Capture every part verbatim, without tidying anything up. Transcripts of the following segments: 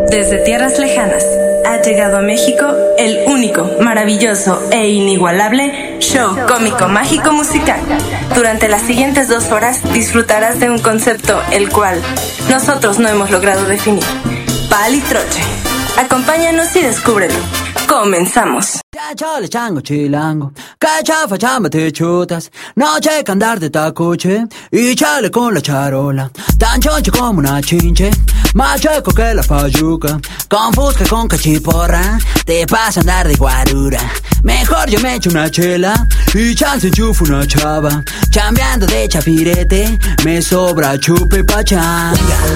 Desde tierras lejanas ha llegado a México el único, maravilloso e inigualable show cómico mágico musical. Durante las siguientes dos horas disfrutarás de un concepto el cual nosotros no hemos logrado definir. Pal y troche. Acompáñanos y descúbrelo. Comenzamos. Chale chango chilango, cachafa chamba te chutas, noche que andar de tacoche y chale con la charola, tan choncho como una chinche, más chueco que la fayuca, con fusca con cachiporra, te pasa a andar de guarura. Mejor yo me echo una chela y chance enchufo una chava, chambeando de chapirete, me sobra chupe pachanga.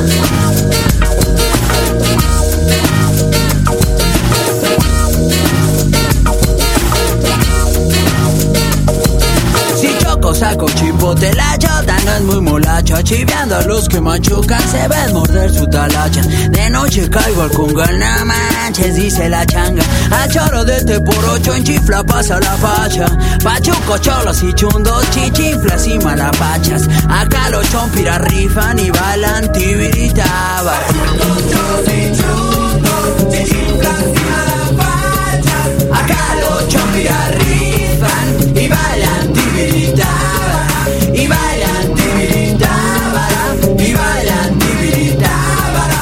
Saco chipote, la chota no es muy molacha, chiveando a los que machucan, se ven morder su talacha. De noche caigo al congal, no manches, dice la changa. Al choro de este por ocho, en chifla pasa la facha. Pachuco, cholos y chundos, chichinflas y malapachas. Acá los chompiras rifan y bailan tibiritaba. Pachuco, cholos y chundos, chichinflas y malapachas. Acá los chompiras rifan y bailan tibiritaba. Y bailan tibiritábara, y bailan tibiritábara.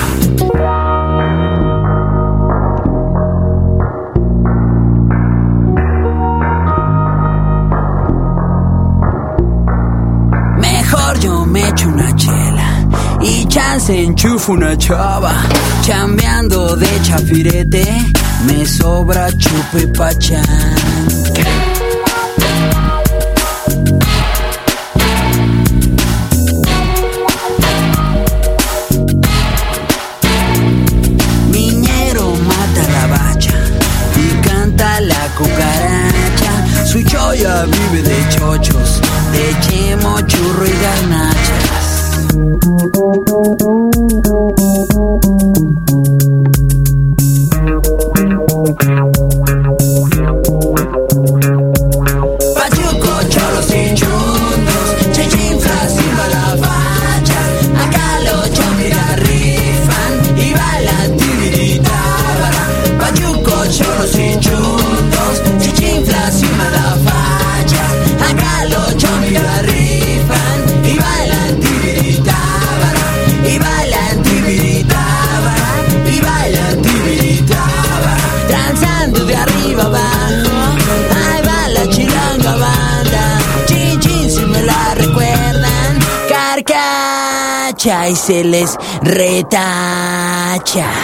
Mejor yo me echo una chela y chance enchufo una chava. Chambeando de chafirete, me sobra chupe pachán. Cucaracha, su choya vive de chochos, de chemo, churro y garnachas. Pachuco, cholos y chundos, chichinflas y malapachas. Acá los chompiras rifan y bailan tibiritábara. Pachuco, cholos y chundos, chichinflas y malapachas. Acá los chompiras rifan y bailan tibiritábara. Y bailan tibiritábara, y bailan tibiritábara. Danzando de arriba abajo, ahí va la chilanga banda. Chin chin si me la recuerdan, carcacha y se les retacha.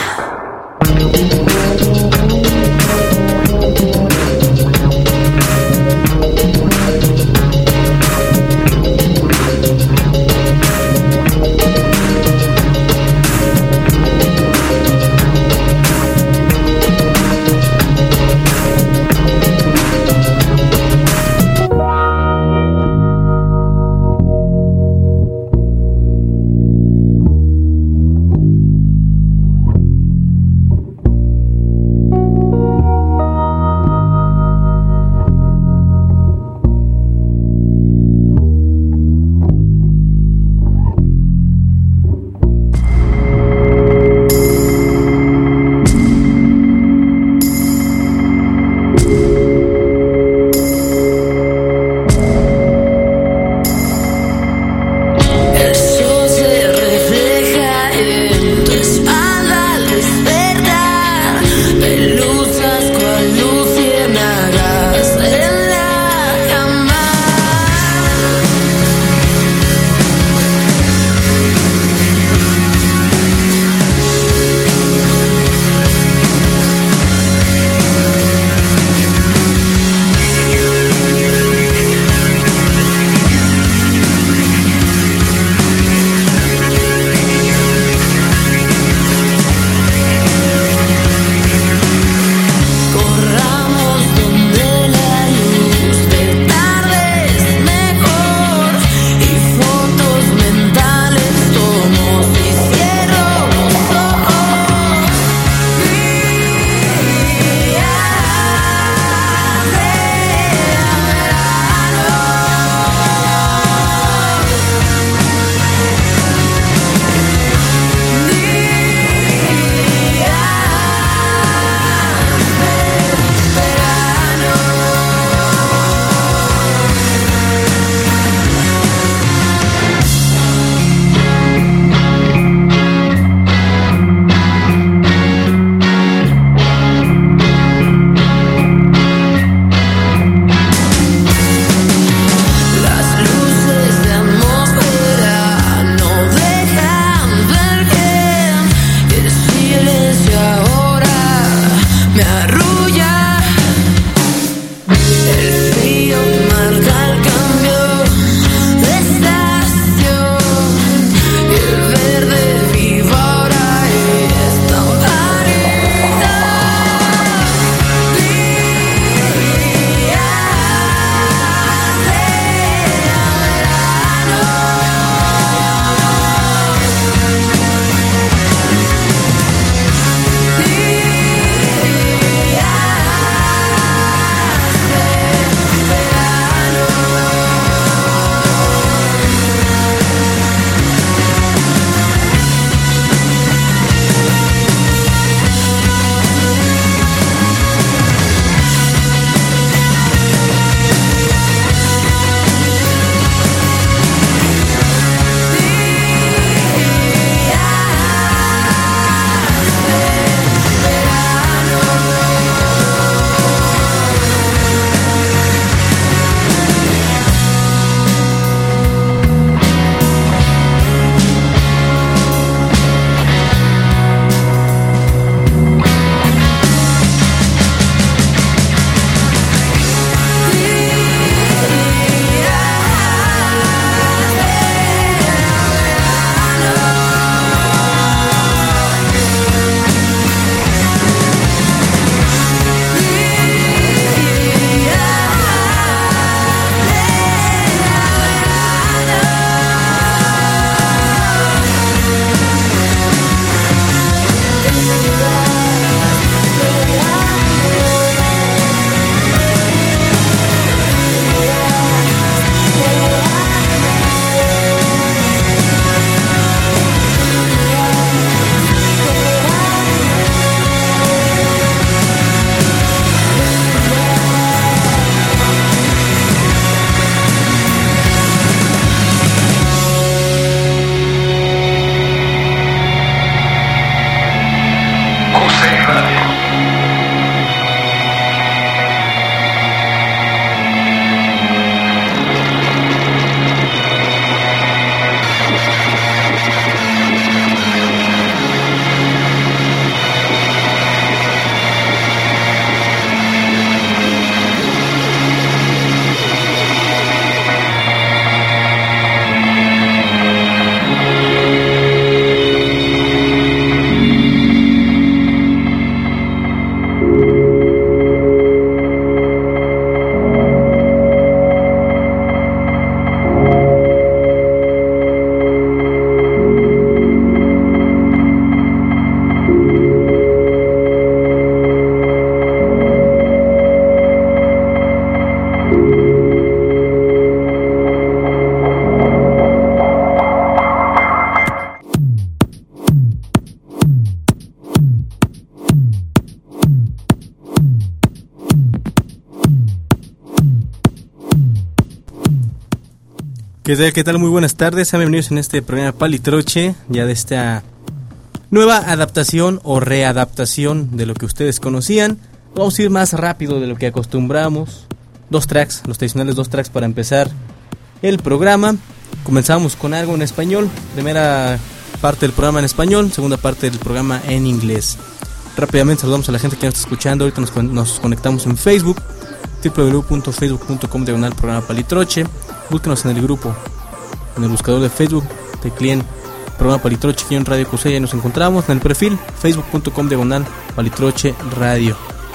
¿Qué tal? ¿Qué tal? Muy buenas tardes, sean bienvenidos en este programa Palitroche, ya de esta nueva adaptación o readaptación de lo que ustedes conocían. Vamos a ir más rápido de lo que acostumbramos. Dos tracks, los tradicionales dos tracks para empezar el programa. Comenzamos con algo en español, primera parte del programa en español, segunda parte del programa en inglés. Rápidamente saludamos a la gente que nos está escuchando, ahorita nos, nos conectamos en Facebook, doble u doble u doble u punto facebook punto com diagonal programa Palitroche. Búsquenos en el grupo, en el buscador de Facebook, tecleen programa Palitroche, aquí en Radio Cusey, ahí nos encontramos. En el perfil, facebook punto com diagonal Palitroche Radio.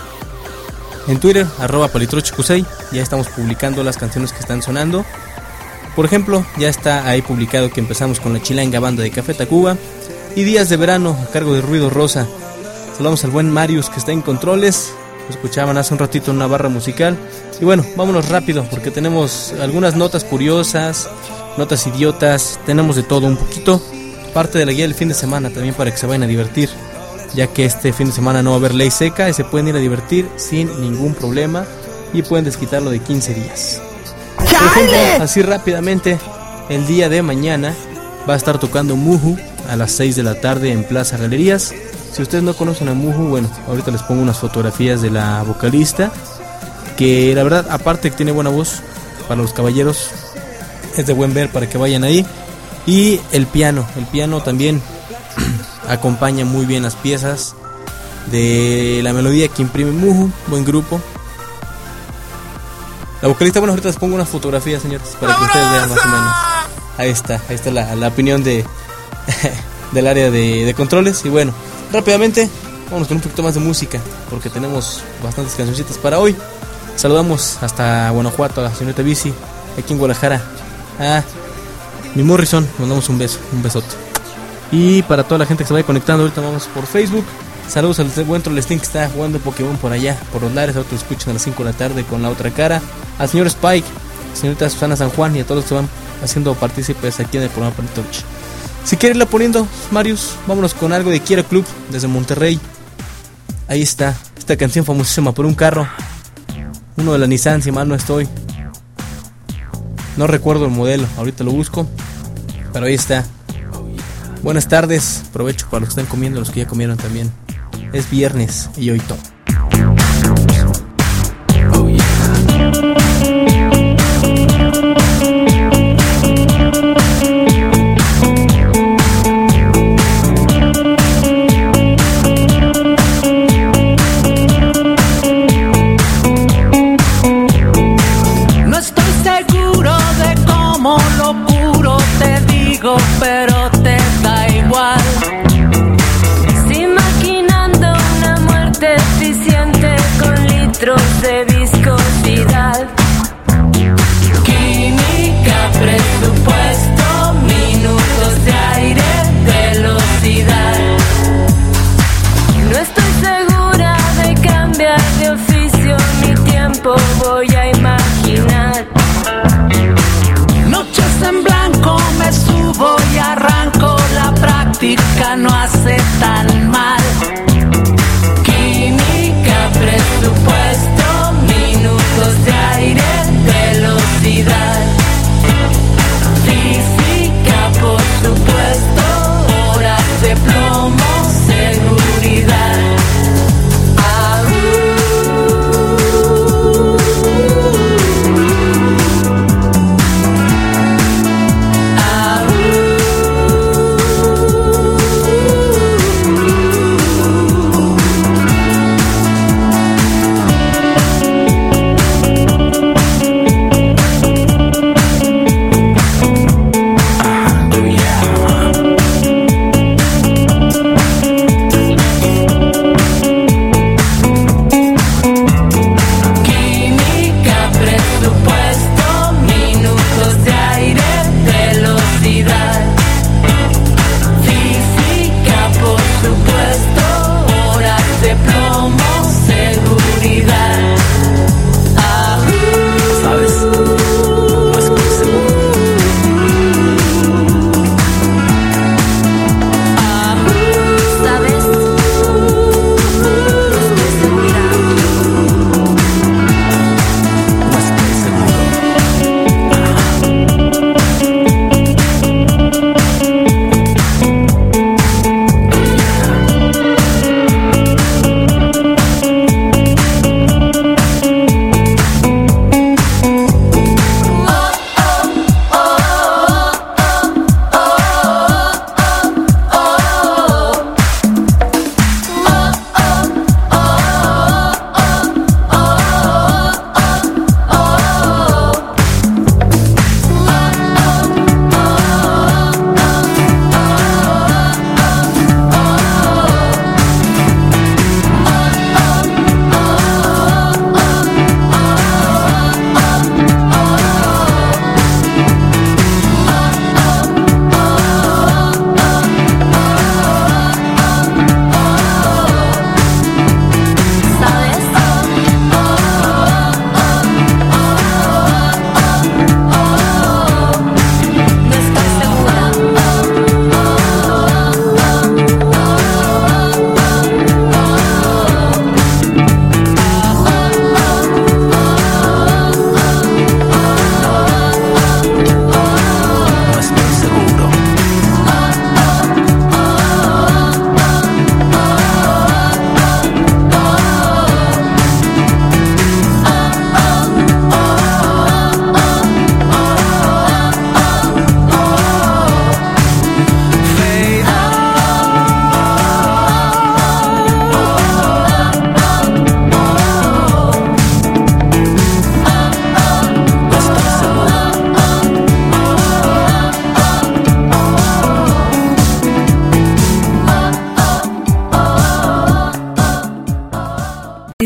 En Twitter, arroba Palitroche Cusey, ya estamos publicando las canciones que están sonando. Por ejemplo, ya está ahí publicado que empezamos con la chilanga banda de Café Tacuba y Días de Verano a cargo de Ruido Rosa. Saludamos al buen Marius que está en controles. Lo escuchaban hace un ratito en una barra musical. Y bueno, vámonos rápido porque tenemos algunas notas curiosas, notas idiotas, tenemos de todo un poquito. Parte de la guía del fin de semana también para que se vayan a divertir, ya que este fin de semana no va a haber ley seca y se pueden ir a divertir sin ningún problema y pueden desquitarlo de quince días. Por ejemplo, así rápidamente, el día de mañana va a estar tocando Muhu a las seis de la tarde en Plaza Galerías. Si ustedes no conocen a Muhu, bueno, ahorita les pongo unas fotografías de la vocalista, que la verdad, aparte que tiene buena voz, para los caballeros es de buen ver para que vayan ahí. Y el piano, el piano también acompaña muy bien las piezas de la melodía que imprime Muhu, buen grupo. La vocalista, bueno, ahorita les pongo unas fotografías, señores, para que ustedes vean más o menos. Ahí está, ahí está la, la opinión de del área de, de controles. Y bueno, rápidamente, vamos con un poquito más de música, porque tenemos bastantes cancioncitas para hoy. Saludamos hasta Guanajuato a la señorita Bici, aquí en Guadalajara. Ah, mi Morrison, mandamos un beso, un besote. Y para toda la gente que se vaya conectando, ahorita vamos por Facebook. Saludos al buen Trolestín que está jugando Pokémon por allá, por los lares. Ahorita lo escuchan a las cinco de la tarde con La Otra Cara. Al señor Spike, señorita Susana San Juan y a todos los que van haciendo partícipes aquí en el programa Palitroche. Si quieren irla poniendo, Marius, vámonos con algo de Quiero Club desde Monterrey. Ahí está, esta canción famosísima por un carro, uno de la Nissan, si mal no estoy. No recuerdo el modelo, ahorita lo busco, pero ahí está. Buenas tardes, provecho para los que están comiendo, los que ya comieron también. Es viernes y hoy todo. Oh, yeah. Pero te da igual. Si maquinando una muerte eficiente con litros de viscosidad. Química, presupuesto, minutos de aire, velocidad. No estoy segura de cambiar de oficio, mi tiempo voy a imaginar. Noches en blanco, me subo y arranco, la práctica no hace tan mal. Química, presupuesto, minutos de aire, velocidad. Física, por supuesto, horas de plomo, seguridad.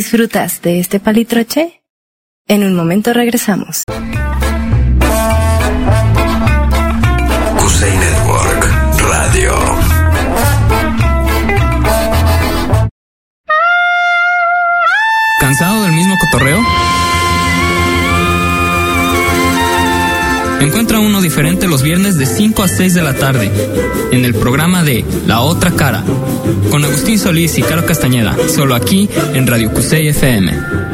¿Disfrutas de este palitroche? En un momento regresamos. Cusey Network Radio. ¿Cansado del mismo cotorreo? Encuentra uno diferente los viernes de cinco a seis de la tarde en el programa de La Otra Cara con Agustín Solís y Caro Castañeda, solo aquí en Radio Cusey F M.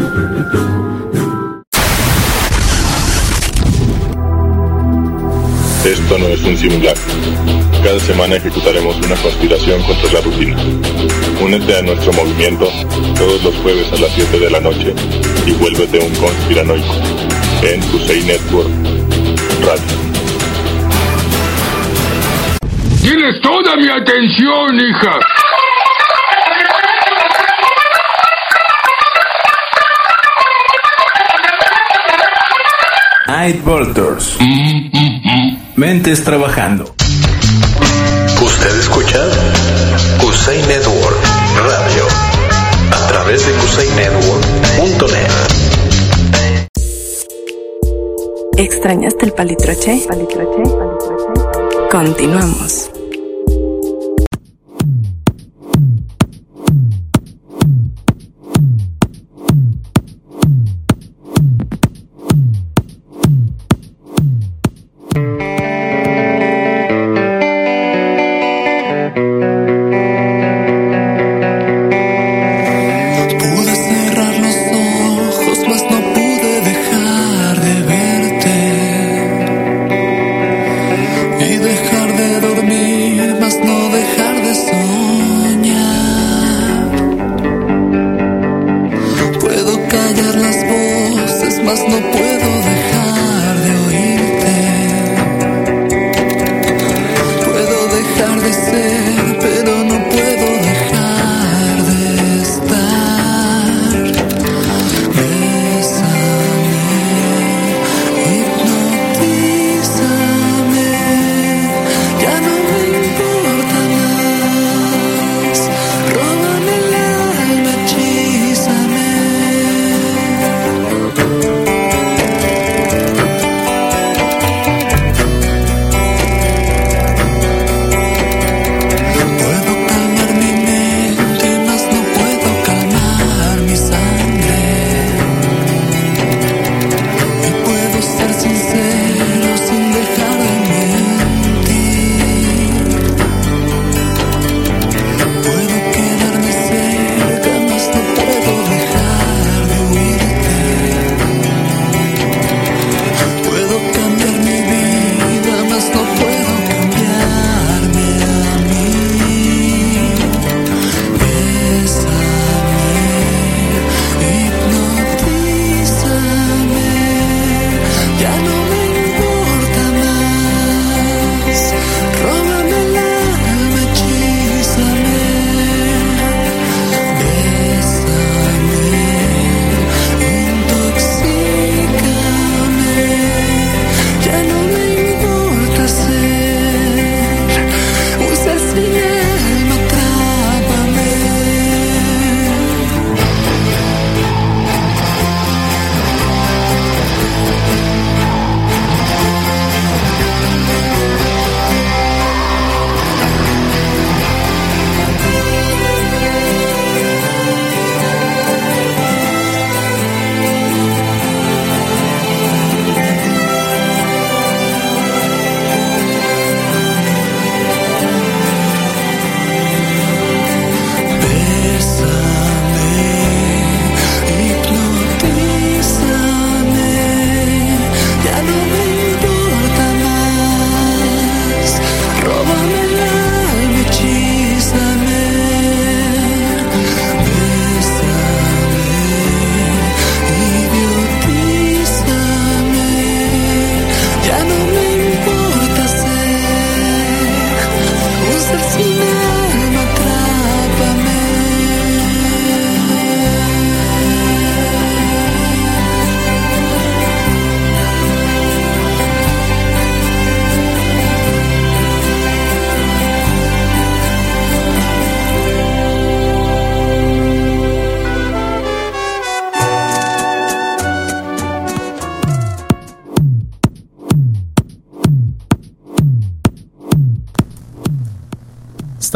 Esto no es un simulacro. Cada semana ejecutaremos una conspiración contra la rutina. Únete a nuestro movimiento todos los jueves a las siete de la noche y vuélvete un conspiranoico en Cusey Network Radio. ¡Tienes toda mi atención, hija! Night Voltors. Mentes trabajando. Usted escucha Cusey Network Radio a través de cusey network punto net. ¿Extrañaste el palitroche? ¿Palitroche? ¿Palitroche? Continuamos. Dejar de dormir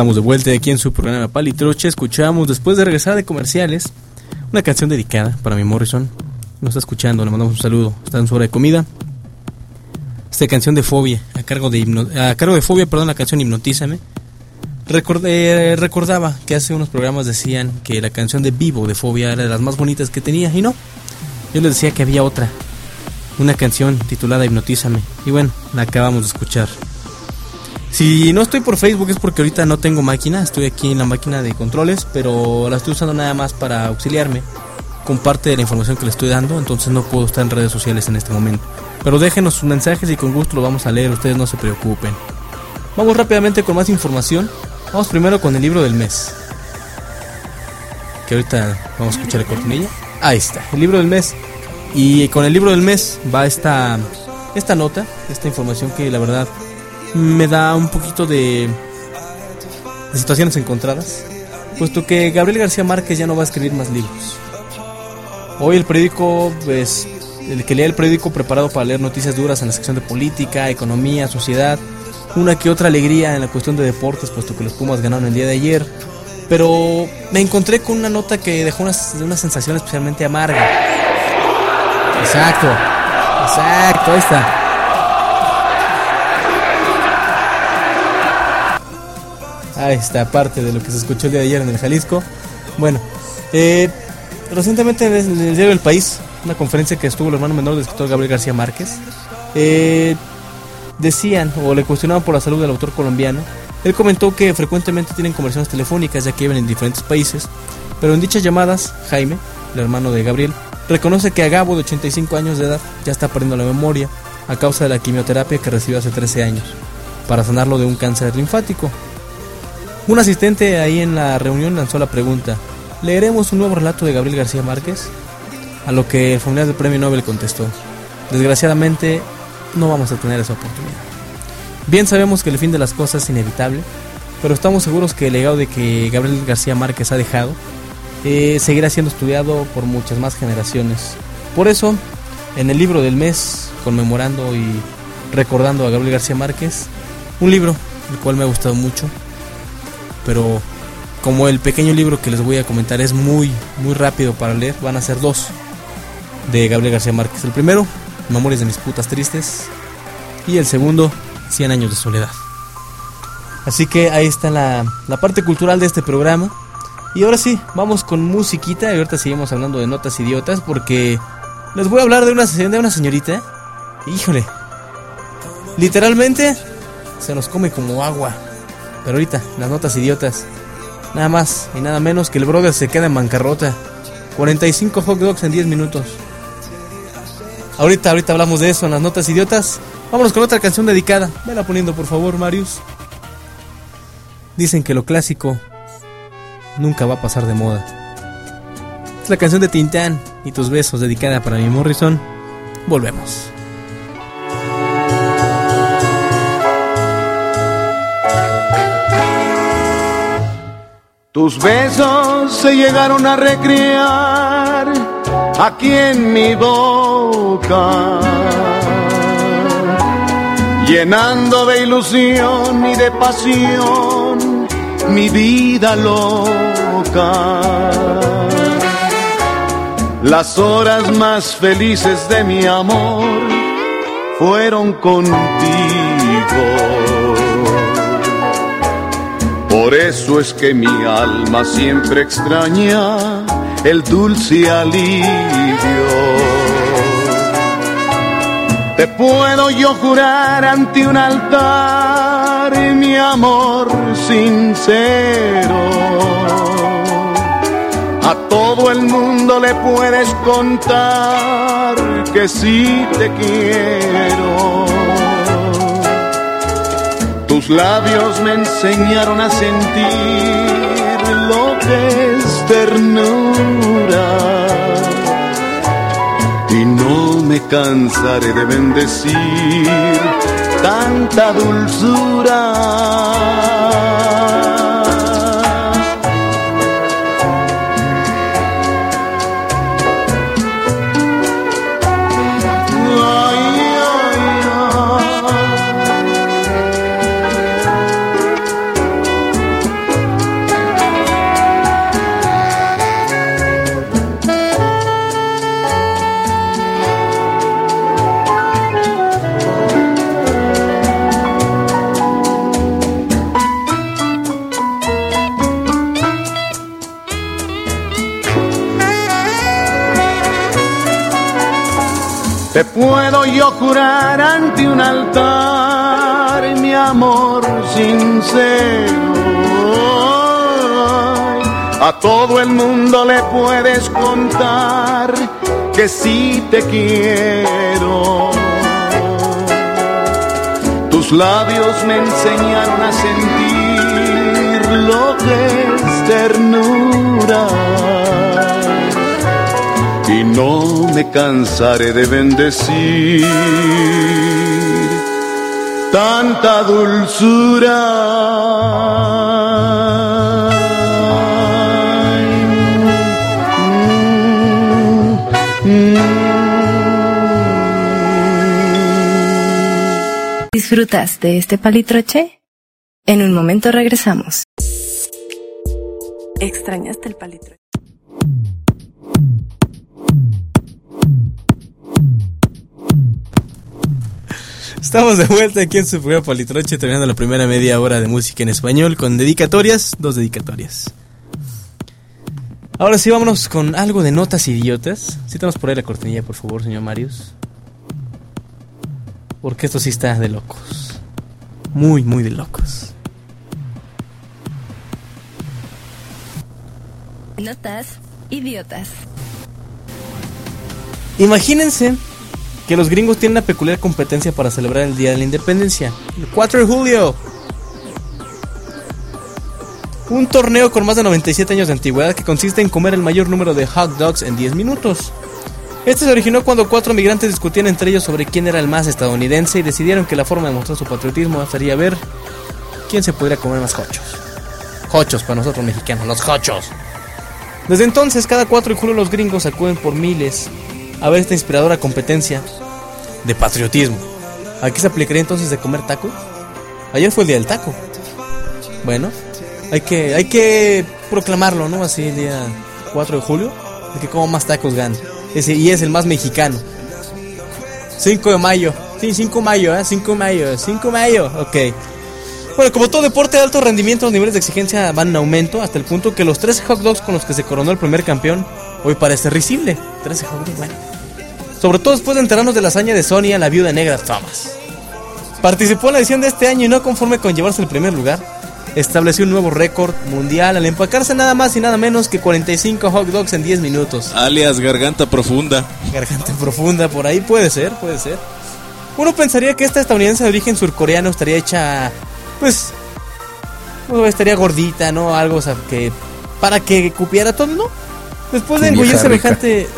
Estamos de vuelta aquí en su programa Palitroche. Escuchamos, después de regresar de comerciales, una canción dedicada para mi Morrison. Nos está escuchando, le mandamos un saludo. Está en su hora de comida. Esta canción de Fobia, a cargo de hipno, a cargo de Fobia, perdón, la canción Hipnotízame. Recordé, recordaba que hace unos programas decían que la canción de Vivo de Fobia era de las más bonitas que tenía, y no. Yo les decía que había otra, una canción titulada Hipnotízame, y bueno, la acabamos de escuchar. Si no estoy por Facebook es porque ahorita no tengo máquina, estoy aquí en la máquina de controles, pero la estoy usando nada más para auxiliarme con parte de la información que le estoy dando, entonces no puedo estar en redes sociales en este momento. Pero déjenos sus mensajes y con gusto lo vamos a leer, ustedes no se preocupen. Vamos rápidamente con más información. Vamos primero con el libro del mes, que ahorita vamos a escuchar la cortinilla. Ahí está, el libro del mes. Y con el libro del mes va esta, esta nota, esta información que la verdad me da un poquito de, de situaciones encontradas, puesto que Gabriel García Márquez ya no va a escribir más libros. Hoy el periódico, pues, el que lea el periódico preparado para leer noticias duras en la sección de política, economía, sociedad, una que otra alegría en la cuestión de deportes, puesto que los Pumas ganaron el día de ayer. Pero me encontré con una nota que dejó una, una sensación especialmente amarga. Exacto, exacto, ahí está. Ahí está, parte de lo que se escuchó el día de ayer en el Jalisco. Bueno, eh, recientemente en el diario El País, una conferencia que estuvo el hermano menor del escritor Gabriel García Márquez, eh... decían o le cuestionaban por la salud del autor colombiano. Él comentó que frecuentemente tienen conversaciones telefónicas ya que viven en diferentes países, pero en dichas llamadas, Jaime, el hermano de Gabriel, reconoce que a Gabo, de ochenta y cinco años de edad, ya está perdiendo la memoria a causa de la quimioterapia que recibió hace trece años para sanarlo de un cáncer linfático. Un asistente ahí en la reunión lanzó la pregunta: ¿leeremos un nuevo relato de Gabriel García Márquez? A lo que el familiar del premio Nobel contestó: desgraciadamente no vamos a tener esa oportunidad. Bien sabemos que el fin de las cosas es inevitable, pero estamos seguros que el legado de que Gabriel García Márquez ha dejado eh, seguirá siendo estudiado por muchas más generaciones. Por eso, en el libro del mes, conmemorando y recordando a Gabriel García Márquez, un libro el cual me ha gustado mucho, pero como el pequeño libro que les voy a comentar es muy, muy rápido para leer, van a ser dos de Gabriel García Márquez. El primero, Memorias de mis putas tristes, y el segundo, Cien años de soledad. Así que ahí está la, la parte cultural de este programa. Y ahora sí, vamos con musiquita. Y ahorita seguimos hablando de notas idiotas, porque les voy a hablar de una, de una señorita. Híjole, literalmente se nos come como agua. Pero ahorita, las notas idiotas, nada más y nada menos que el brother se queda en bancarrota. cuarenta y cinco hot dogs en diez minutos. Ahorita, ahorita hablamos de eso en las notas idiotas. Vámonos con otra canción dedicada. Vela poniendo, por favor, Marius. Dicen que lo clásico nunca va a pasar de moda. Es la canción de Tintán y tus besos, dedicada para mi Morrison. Volvemos. Tus besos se llegaron a recrear aquí en mi boca, llenando de ilusión y de pasión mi vida loca. Las horas más felices de mi amor fueron contigo. Por eso es que mi alma siempre extraña el dulce alivio. Te puedo yo jurar ante un altar mi amor sincero. A todo el mundo le puedes contar que sí te quiero. Tus labios me enseñaron a sentir lo que es ternura, y no me cansaré de bendecir tanta dulzura. te puedo yo jurar ante un altar mi amor sincero. A todo el mundo le puedes contar que sí te quiero. Tus labios me enseñaron a sentir lo que es ternura. Y no me cansaré de bendecir tanta dulzura. ¿Disfrutas de este palitroche? En un momento regresamos. ¿Extrañaste el palitroche? Estamos de vuelta aquí en su programa Palitroche, terminando la primera media hora de música en español con dedicatorias, dos dedicatorias. Ahora sí, vámonos con algo de notas idiotas. Sí, tenemos por ahí la cortinilla, por favor, señor Marius. Porque esto sí está de locos. Muy, muy de locos. Notas idiotas. Imagínense que los gringos tienen una peculiar competencia para celebrar el Día de la Independencia, el cuatro de julio. Un torneo con más de noventa y siete años de antigüedad que consiste en comer el mayor número de hot dogs en diez minutos. Este se originó cuando cuatro migrantes discutían entre ellos sobre quién era el más estadounidense y decidieron que la forma de mostrar su patriotismo sería ver quién se podría comer más hochos. Hochos para nosotros mexicanos, los hochos. Desde entonces, cada cuatro de julio los gringos acuden por miles a ver esta inspiradora competencia de patriotismo. ¿Aquí se aplicaría entonces de comer tacos? Ayer fue el día del taco. Bueno, hay que, hay que proclamarlo, ¿no? Así el día cuatro de julio, de que como más tacos gane. Ese, y es el más mexicano. cinco de mayo. Sí, cinco de mayo, ¿eh? cinco de mayo, cinco de mayo, ok. Bueno, como todo deporte de alto rendimiento, los niveles de exigencia van en aumento hasta el punto que los trece hot dogs con los que se coronó el primer campeón hoy parece risible. trece hot dogs, bueno. Sobre todo después de enterarnos de la hazaña de Sonia, la viuda negra Thomas. Participó en la edición de este año y no conforme con llevarse el primer lugar, estableció un nuevo récord mundial al empacarse nada más y nada menos que cuarenta y cinco hot dogs en diez minutos. Alias garganta profunda. Garganta profunda, por ahí puede ser, puede ser. Uno pensaría que esta estadounidense de origen surcoreano estaría hecha, pues, estaría gordita, ¿no? Algo, o sea, que para que cupiera todo, ¿no? Después de engullir semejante...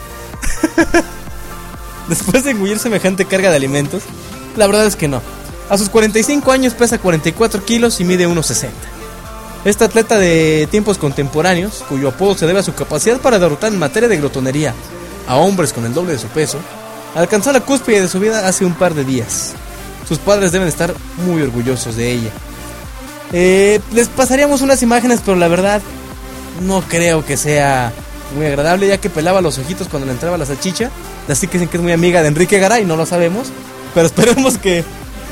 Después de engullir semejante carga de alimentos, la verdad es que no. A sus cuarenta y cinco años pesa cuarenta y cuatro kilos y mide uno sesenta. Esta atleta de tiempos contemporáneos, cuyo apodo se debe a su capacidad para derrotar en materia de glotonería a hombres con el doble de su peso, alcanzó la cúspide de su vida hace un par de días. Sus padres deben estar muy orgullosos de ella. Eh, les pasaríamos unas imágenes, pero la verdad no creo que sea muy agradable, ya que pelaba los ojitos cuando le entraba la salchicha. Así que dicen que es muy amiga de Enrique Garay, no lo sabemos, pero esperemos que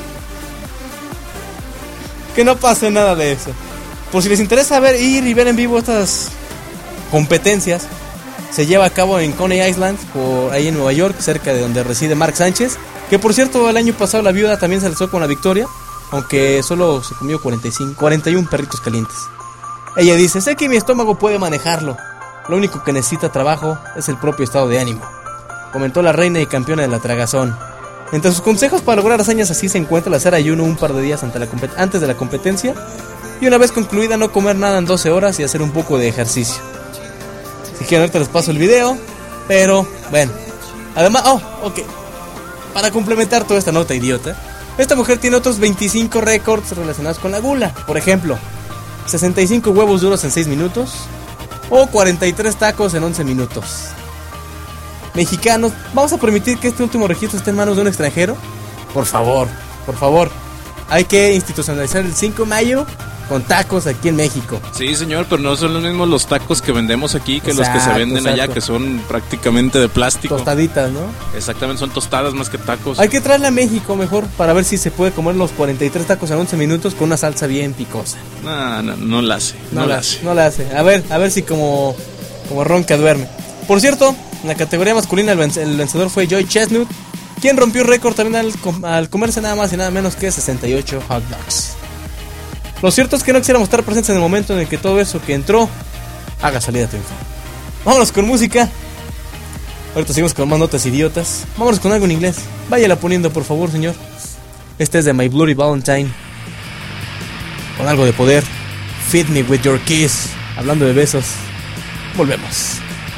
que no pase nada de eso. Por si les interesa ver ir y ver en vivo estas competencias, se lleva a cabo en Coney Island, por ahí en Nueva York, cerca de donde reside Mark Sánchez, que por cierto el año pasado la viuda también se alzó con la victoria, aunque solo se comió cuarenta y cinco, cuarenta y uno perritos calientes. Ella dice: sé que mi estómago puede manejarlo, lo único que necesita trabajo es el propio estado de ánimo, comentó la reina y campeona de la tragazón. Entre sus consejos para lograr hazañas así se encuentra el hacer ayuno un par de días ante la compet- antes de la competencia, y una vez concluida no comer nada en doce horas y hacer un poco de ejercicio. Si quieren ahorita les paso el video, pero bueno. Además, oh, ok, para complementar toda esta nota idiota, esta mujer tiene otros veinticinco récords relacionados con la gula. Por ejemplo, sesenta y cinco huevos duros en seis minutos o cuarenta y tres tacos en once minutos. Mexicanos, ¿vamos a permitir que este último registro esté en manos de un extranjero? Por favor, por favor. Hay que institucionalizar el cinco de mayo con tacos aquí en México. Sí, señor, pero no son los mismos los tacos que vendemos aquí que exacto, los que se venden exacto. allá, que son prácticamente de plástico. Tostaditas, ¿no? Exactamente, son tostadas más que tacos. Hay que traerla a México mejor para ver si se puede comer los cuarenta y tres tacos en once minutos con una salsa bien picosa. No, no, no la hace, no, no la la hace. No la hace. A ver, a ver si como, como ronca duerme. Por cierto, En la categoría masculina el, venc- el vencedor fue Joey Chestnut, quien rompió récord también al, com- al comerse nada más y nada menos que sesenta y ocho hot dogs. Lo cierto es que no quisiéramos estar presentes en el momento en el que todo eso que entró haga salida triunfal. Vámonos con música. Ahorita seguimos con más notas idiotas. Vámonos con algo en inglés. Váyala poniendo, por favor, señor. Este es de My Bloody Valentine. Con algo de poder. Feed me with your kiss. Hablando de besos. Volvemos.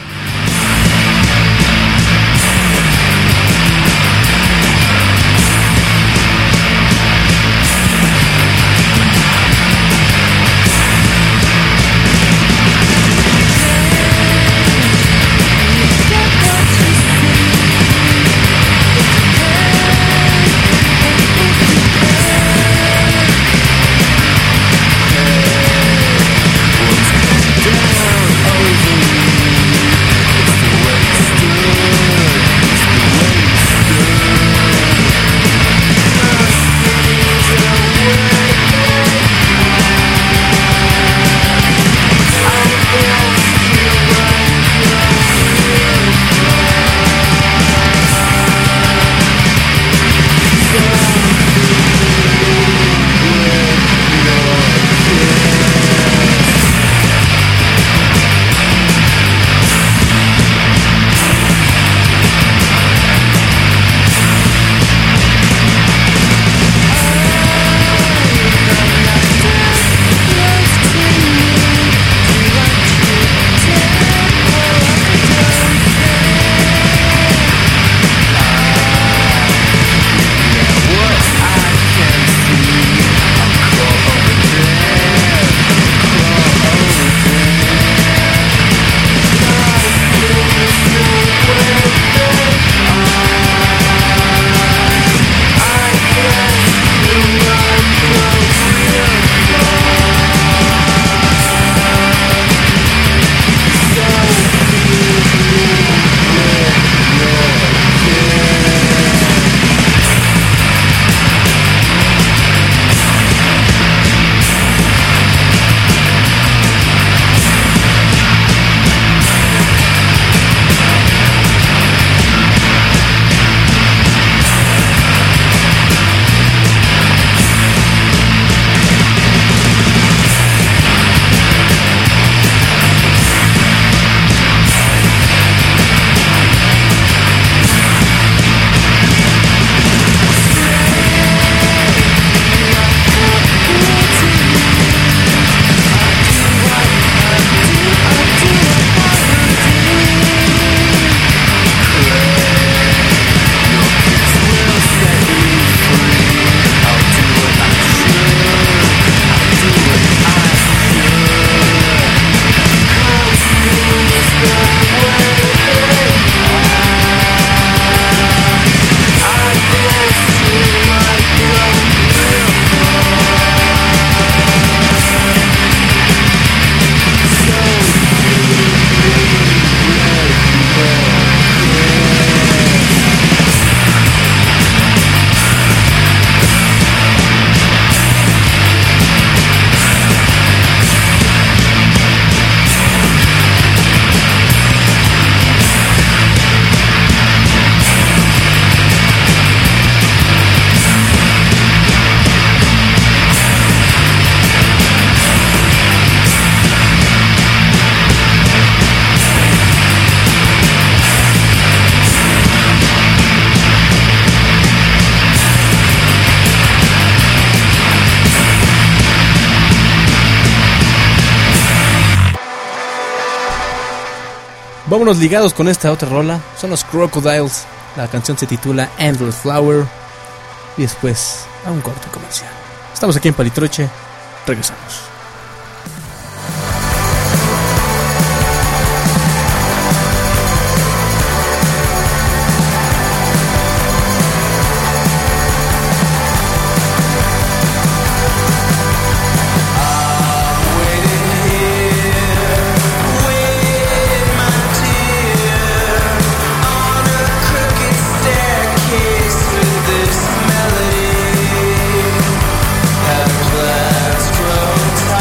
Vámonos ligados con esta otra rola. Son los Crocodiles. La canción se titula Endless Flower. Y después a un corte comercial. Estamos aquí en Palitroche. Regresamos. Let's grow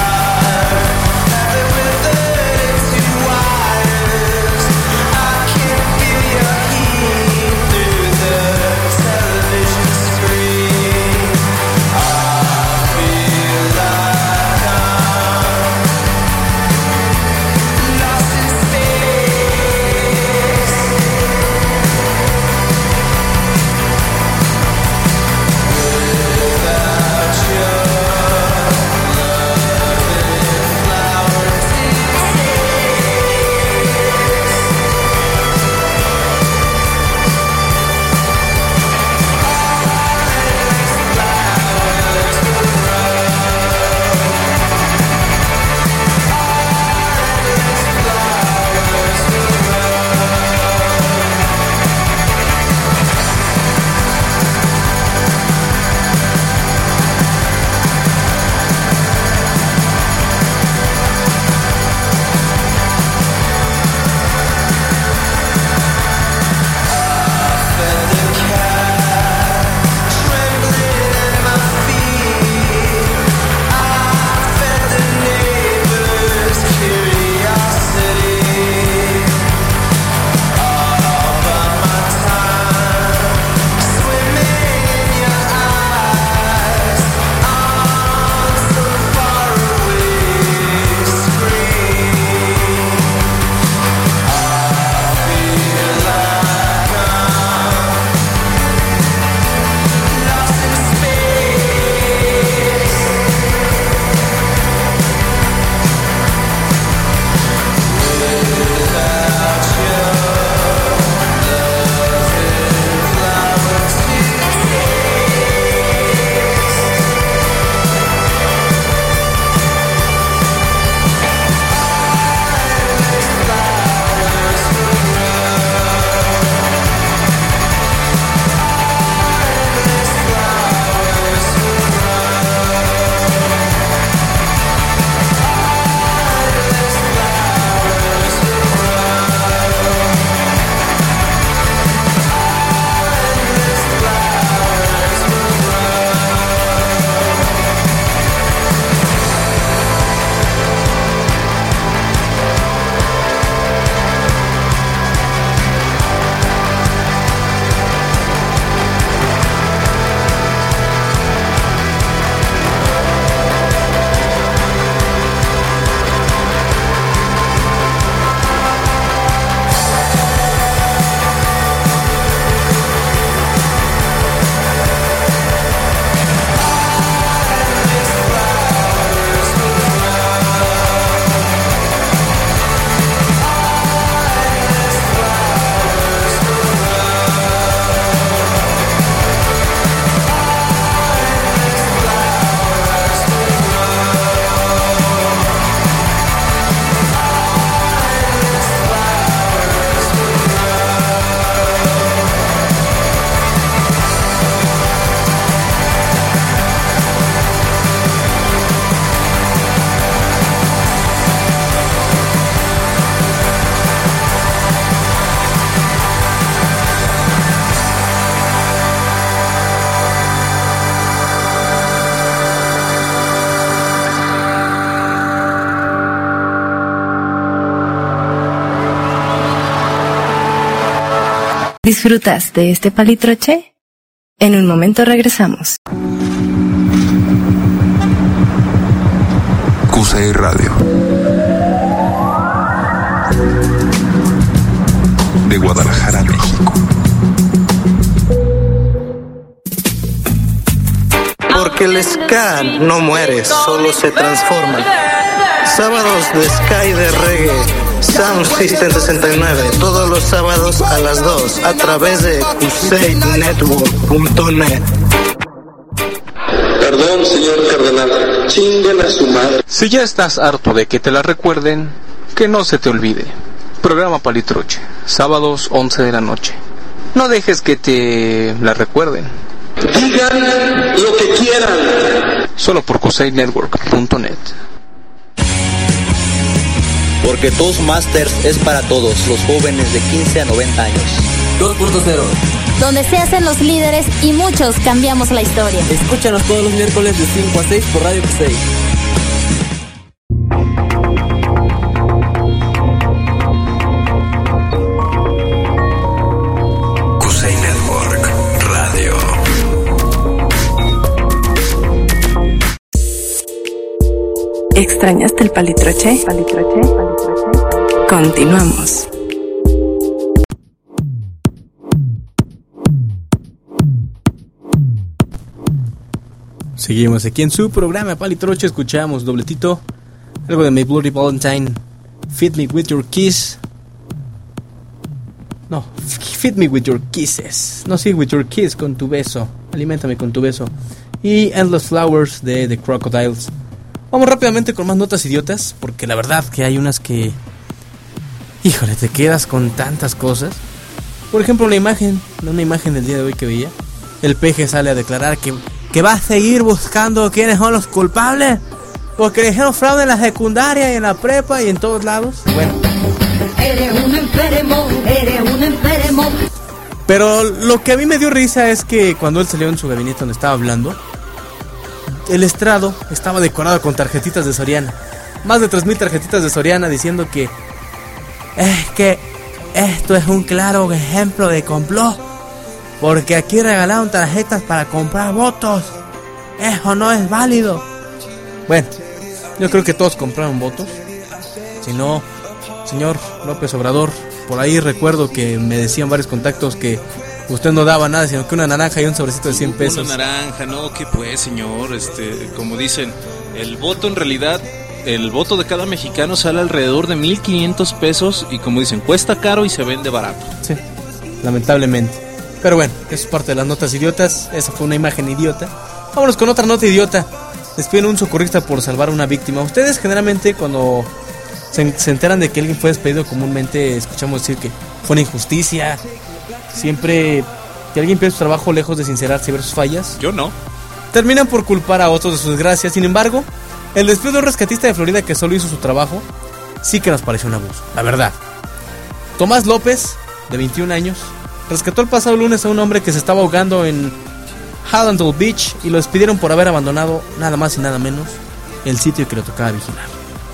¿Disfrutas de este palitroche? En un momento regresamos. Q C I Radio. De Guadalajara, México. Porque el ska no muere, solo se transforma. Sábados de ska y de reggae, Sound System sesenta y nueve, todos los sábados a las dos, a través de Q C I Network punto net. Perdón, señor cardenal, chinguen a su madre. Si ya estás harto de que te la recuerden, que no se te olvide. Programa Palitroche, sábados once de la noche. No dejes que te la recuerden. Digan lo que quieran. Solo por Q C I Network punto net. Porque Toastmasters es para todos los jóvenes de quince a noventa años. dos punto cero. Donde se hacen los líderes y muchos cambiamos la historia. Escúchanos todos los miércoles de cinco a seis por Radio Q C I. Q C I Network Radio. ¿Extrañaste el palitroche? ¿Palitroche? ¿Palitroche? Continuamos. Seguimos aquí en su programa Palitroche. Escuchamos dobletito, algo de My Bloody Valentine, Feed Me With Your Kiss. No, Feed Me With Your Kisses. No, sí, With Your Kiss, con tu beso. Aliméntame con tu beso. Y Endless Flowers de The Crocodiles. Vamos rápidamente con más notas idiotas, porque la verdad que hay unas que... Híjole, te quedas con tantas cosas. Por ejemplo, una imagen, una imagen del día de hoy que veía. El peje sale a declarar que, que va a seguir buscando quiénes son los culpables, porque le dijeron fraude en la secundaria y en la prepa y en todos lados. Bueno. Eres un enfermo, eres un enfermo. Pero lo que a mí me dio risa es que cuando él salió en su gabinete donde estaba hablando, el estrado estaba decorado con tarjetitas de Soriana. Más de tres mil tarjetitas de Soriana diciendo que es que esto es un claro ejemplo de complot, porque aquí regalaron tarjetas para comprar votos. Eso no es válido. Bueno, yo creo que todos compraron votos. Si no, señor López Obrador, por ahí recuerdo que me decían varios contactos que usted no daba nada, sino que una naranja y un sobrecito de cien pesos. Una naranja, no, que pues, señor, este, como dicen, el voto en realidad, el voto de cada mexicano sale alrededor de mil quinientos pesos y como dicen, cuesta caro y se vende barato. Sí, lamentablemente. Pero bueno, eso es parte de las notas idiotas, esa fue una imagen idiota. Vámonos con otra nota idiota. Despiden a un socorrista por salvar a una víctima. Ustedes generalmente cuando se, se enteran de que alguien fue despedido, comúnmente escuchamos decir que fue una injusticia. Siempre que alguien pierde su trabajo, lejos de sincerarse y ver sus fallas, yo no, terminan por culpar a otros de sus desgracias. Sin embargo, el despido de un rescatista de Florida que solo hizo su trabajo sí que nos pareció un abuso, la verdad. Tomás López, de veintiún años, rescató el pasado lunes a un hombre que se estaba ahogando en Hallandale Beach y lo despidieron por haber abandonado nada más y nada menos el sitio que le tocaba vigilar.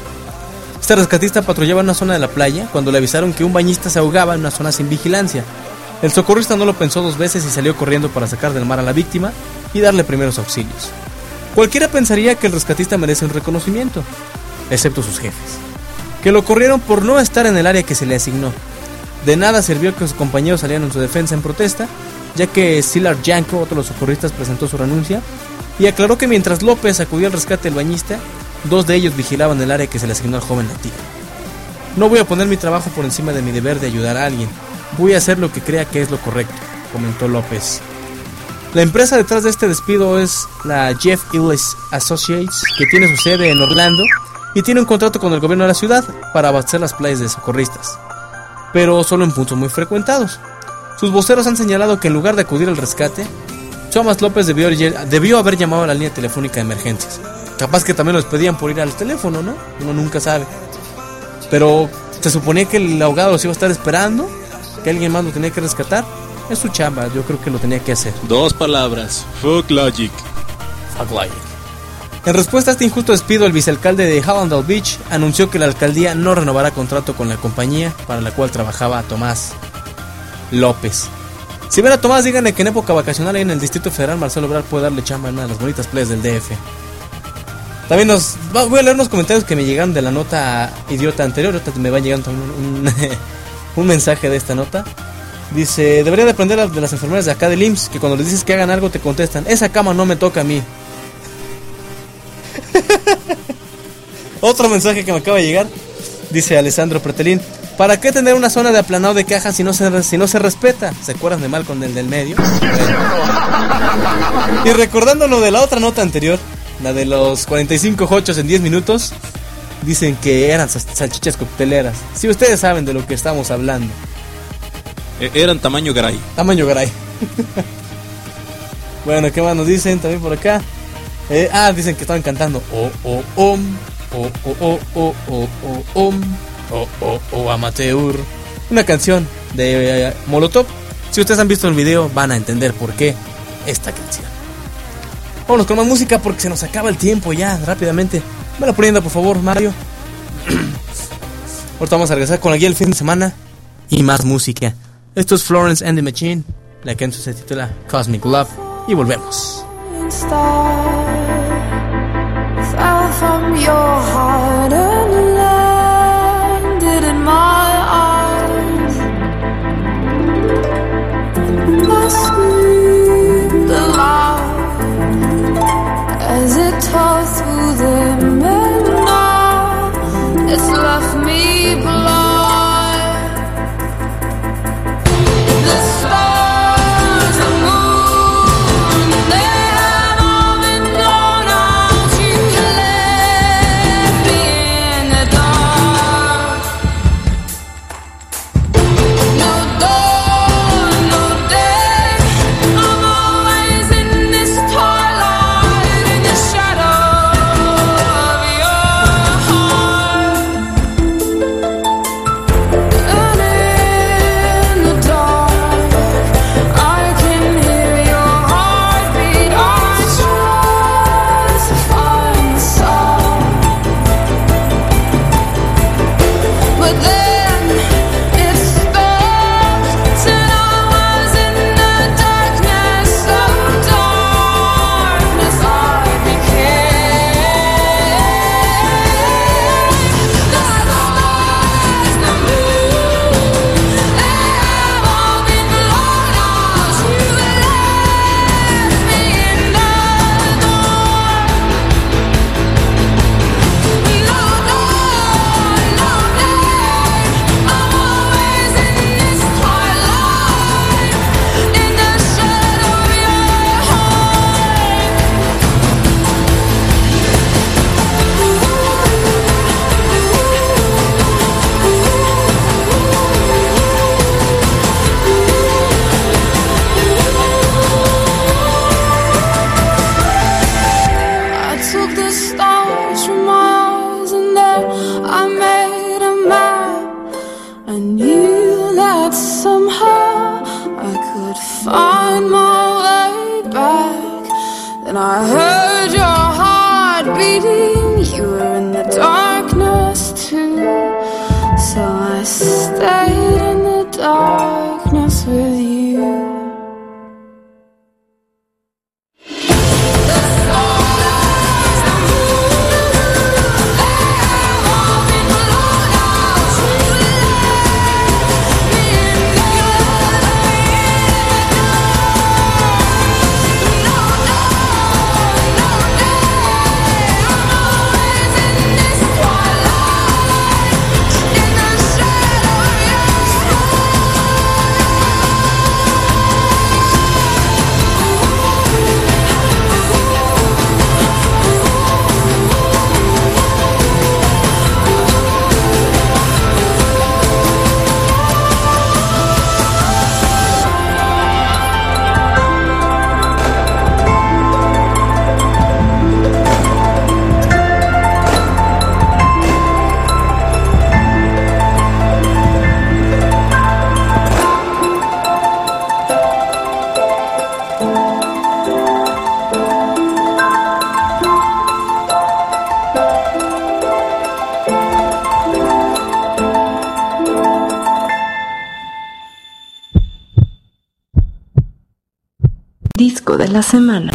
Este rescatista patrullaba en una zona de la playa cuando le avisaron que un bañista se ahogaba en una zona sin vigilancia. El socorrista no lo pensó dos veces y salió corriendo para sacar del mar a la víctima y darle primeros auxilios. Cualquiera pensaría que el rescatista merece un reconocimiento, excepto sus jefes, que lo corrieron por no estar en el área que se le asignó. De nada sirvió que sus compañeros salieran en su defensa en protesta, ya que Silar Yanko, otro de los socorristas, presentó su renuncia y aclaró que mientras López acudía al rescate del bañista, dos de ellos vigilaban el área que se le asignó al joven nativo. No voy a poner mi trabajo por encima de mi deber de ayudar a alguien. Voy a hacer lo que crea que es lo correcto, comentó López. La empresa detrás de este despido es la Jeff Illes Associates, que tiene su sede en Orlando y tiene un contrato con el gobierno de la ciudad para abastecer las playas de socorristas, pero solo en puntos muy frecuentados. Sus voceros han señalado que en lugar de acudir al rescate, Tomás López debió, debió haber llamado a la línea telefónica de emergencias. Capaz que también los pedían por ir al teléfono, ¿no? Uno nunca sabe. Pero se suponía que el ahogado los iba a estar esperando, que alguien más lo tenía que rescatar. Es su chamba, yo creo que lo tenía que hacer. Dos palabras, fuck logic. Fuck logic. En respuesta a este injusto despido, el vicealcalde de Hallandale Beach anunció que la alcaldía no renovará contrato con la compañía para la cual trabajaba Tomás López. Si ven a Tomás, díganle que en época vacacional ahí en el Distrito Federal Marcelo Ebrard puede darle chamba en una de las bonitas playas del D F. También nos voy a leer unos comentarios que me llegaron de la nota idiota anterior. Ahorita me va llegando también un, un mensaje de esta nota. Dice, debería de aprender de las enfermeras de acá del I M S S, que cuando les dices que hagan algo te contestan, esa cama no me toca a mí. Otro mensaje que me acaba de llegar. Dice Alessandro Pretelín, ¿para qué tener una zona de aplanado de cajas si no se, si no se respeta? ¿Se acuerdan de Malcolm del del medio? Bueno. Y recordando lo de la otra nota anterior, la de los cuarenta y cinco hochos en diez minutos, dicen que eran salchichas cocteleras. Si ustedes saben de lo que estamos hablando. Eh, eran tamaño garay. Tamaño garay. Bueno, ¿qué más nos dicen también por acá? Eh, ah, dicen que estaban cantando Oh, oh, om, oh, oh, oh, oh, oh, oh, om, oh, oh, oh, amateur. Una canción de eh, Molotov. Si ustedes han visto el video van a entender por qué esta canción. Vámonos con más música porque se nos acaba el tiempo ya, rápidamente. Me la poniendo por favor, Mario. Ahorita vamos a regresar con la guía del fin de semana y más música. Esto es Florence and the Machine. La canción se titula Cosmic Love. Y volvemos. Fell from your heart and landed in my arms. I screamed aloud as it tore through the meadow. It's left me blind. The stars and moon, they have all been blown out. You left me in the dark. No dawn, no day, I'm always in this twilight, in the shadow of your heart. And in the dark, I can hear your heartbeat. I try to find the sound, but then it stops, and I was in the darkness, so darkness I became. The stars, the moon, they have all been blown out. You left me in the dark. No dawn, no day, I'm always in this twilight, in the shadow of your heart. I took the stars from my eyes and there I made a map. I knew that somehow I could find my way back. Then I heard your heart beating. You were in the darkness too, so I stayed in the darkness with you. disco de la semana.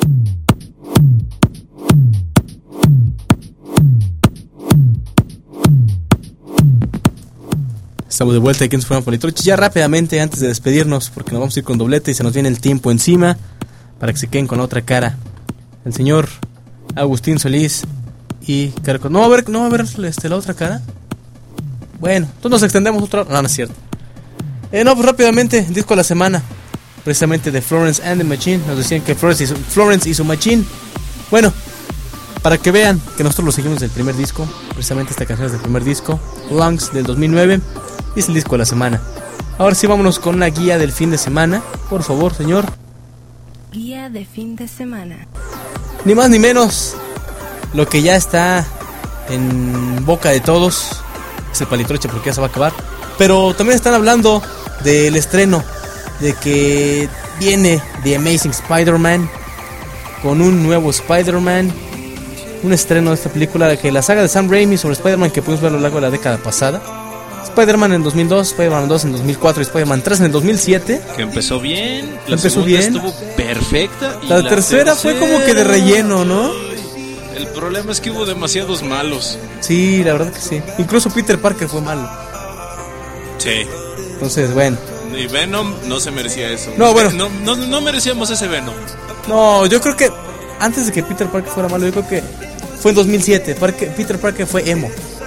Estamos de vuelta aquí en su programa Palitroche. Ya rápidamente, antes de despedirnos, porque nos vamos a ir con doblete y se nos viene el tiempo encima, para que se queden con la otra cara. El señor Agustín Solís y Carco. ¿No va a ver, no va a ver este, la otra cara? Bueno, entonces nos extendemos otra. No, no es cierto. Eh, no, pues rápidamente, el disco de la semana, precisamente de Florence and the Machine. Nos decían que Florence y su, Florence y su Machine. Bueno, para que vean que nosotros lo seguimos del primer disco. Precisamente esta canción es del primer disco, Lungs, del dos mil nueve. Y es el disco de la semana. Ahora sí, vámonos con una guía del fin de semana. Por favor, señor. Guía de fin de semana. Ni más ni menos, lo que ya está en boca de todos es el Palitroche, porque ya se va a acabar. Pero también están hablando del estreno, de que viene The Amazing Spider-Man, con un nuevo Spider-Man. Un estreno de esta película, que la saga de Sam Raimi sobre Spider-Man, que pudimos ver a lo largo de la década pasada. Spider-Man en dos mil dos, Spider-Man dos en dos mil cuatro y Spider-Man tres en el dos mil siete. Que empezó bien, la empezó segunda bien. Estuvo perfecta. Y la, la tercera, tercera fue como que de relleno, ¿no? El problema es que hubo demasiados malos. Sí, la verdad que sí. Incluso Peter Parker fue malo. Sí. Entonces, bueno. Y Venom no se merecía eso. No, bueno. No, no, no merecíamos ese Venom. No, yo creo que antes de que Peter Parker fuera malo, yo creo que fue en dos mil siete. Parker, Peter Parker fue emo.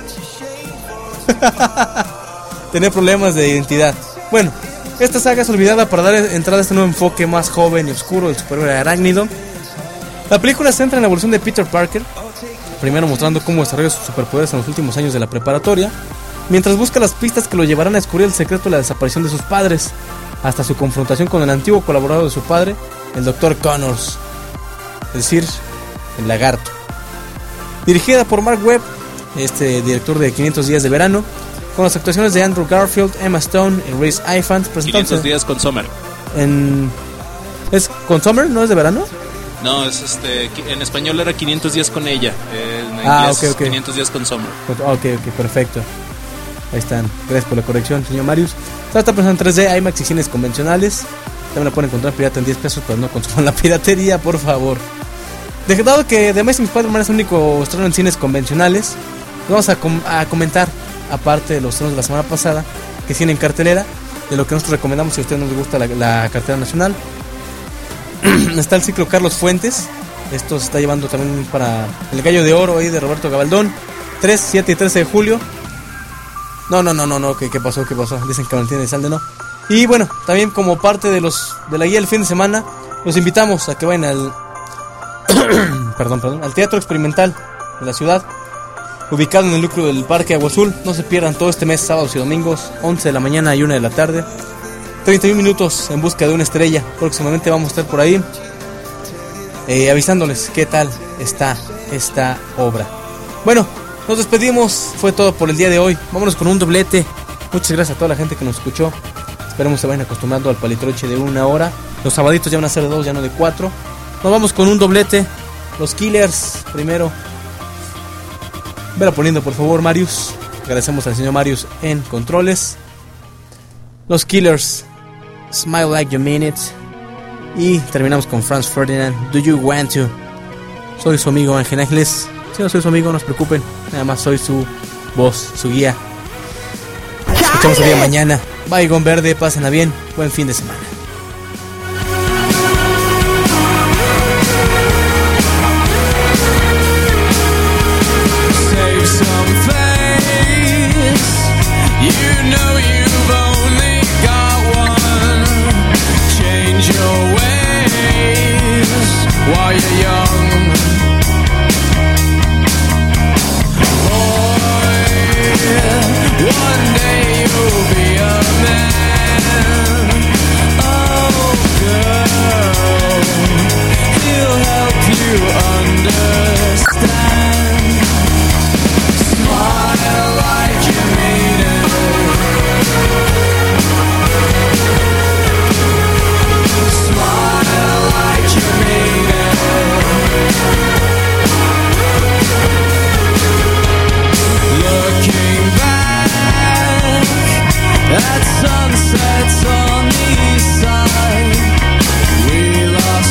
Tener problemas de identidad. Bueno, esta saga es olvidada para dar entrada a este nuevo enfoque más joven y oscuro del superhéroe arácnido. La película se centra en la evolución de Peter Parker, primero mostrando cómo desarrolla sus superpoderes en los últimos años de la preparatoria, mientras busca las pistas que lo llevarán a descubrir el secreto de la desaparición de sus padres, hasta su confrontación con el antiguo colaborador de su padre, el doctor Connors, es decir, el lagarto. Dirigida por Mark Webb, este director de quinientos días de verano, con las actuaciones de Andrew Garfield, Emma Stone y Rhys Ifans. quinientos días con Summer. En... ¿Es con Summer? ¿No es de verano? No, es este, en español era quinientos días con ella. En ah, inglés, okay, okay. quinientos días con Summer. Ok, ok, perfecto. Ahí están. Gracias por la corrección, señor Marius. Esta está pensando en tres D, IMAX y cines convencionales. También la pueden encontrar pirata en diez pesos, pero no consuman la piratería, por favor. Dado que The Amazing Spider-Man es el único estreno en cines convencionales, vamos a, com- a comentar, aparte de los estrenos de la semana pasada, que tienen cartelera, de lo que nosotros recomendamos si a ustedes no les gusta la, la cartelera nacional. Está el ciclo Carlos Fuentes. Esto se está llevando también para el Gallo de Oro ahí de Roberto Gabaldón. tres, siete y trece de julio. No, no, no, no, no, ¿qué, qué pasó? ¿Qué pasó? Dicen que Valentín de Salde no. Y bueno, también como parte de los de la guía del fin de semana, los invitamos a que vayan al perdón, perdón, al Teatro Experimental de la ciudad, ubicado en el núcleo del Parque Agua Azul. No se pierdan todo este mes, sábados y domingos, once de la mañana y una de la tarde. treinta y un minutos en busca de una estrella. Próximamente vamos a estar por ahí eh, avisándoles qué tal está esta obra. Bueno, nos despedimos. Fue todo por el día de hoy. Vámonos con un doblete. Muchas gracias a toda la gente que nos escuchó. Esperemos se vayan acostumbrando al Palitroche de una hora. Los sabaditos ya van a ser de dos, ya no de cuatro. Nos vamos con un doblete. Los Killers primero. Vela poniendo por favor, Marius. Agradecemos al señor Marius en controles. Los Killers, Smile Like You Mean It. Y terminamos con Franz Ferdinand, Do You Want To. Soy su amigo Ángel Ángeles. Si no soy su amigo, no se preocupen. Nada más soy su voz, su guía. Escuchamos el día de mañana. Bye, Gon Verde, pásenla bien. Buen fin de semana. While you're young, boy, one day you'll be a man. Oh, girl, he'll help you understand. Smile like you mean it. Smile like you mean it. Looking back at sunsets on the east side, we lost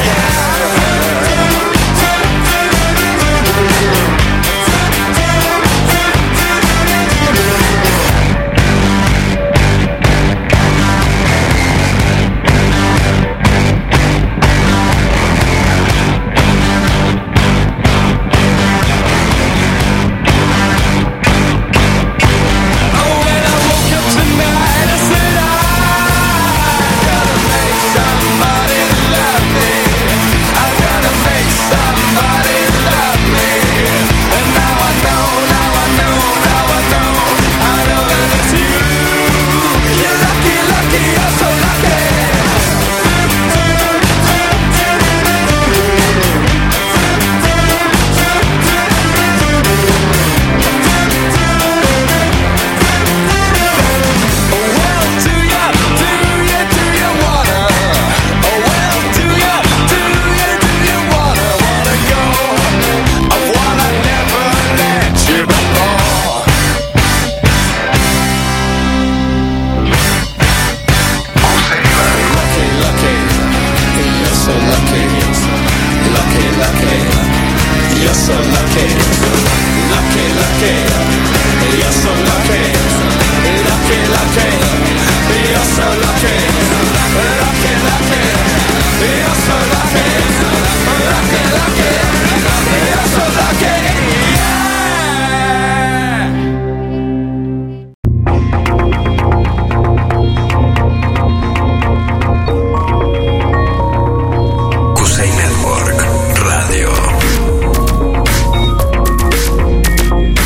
You're so lucky, lucky, lucky. You're so lucky, lucky, lucky.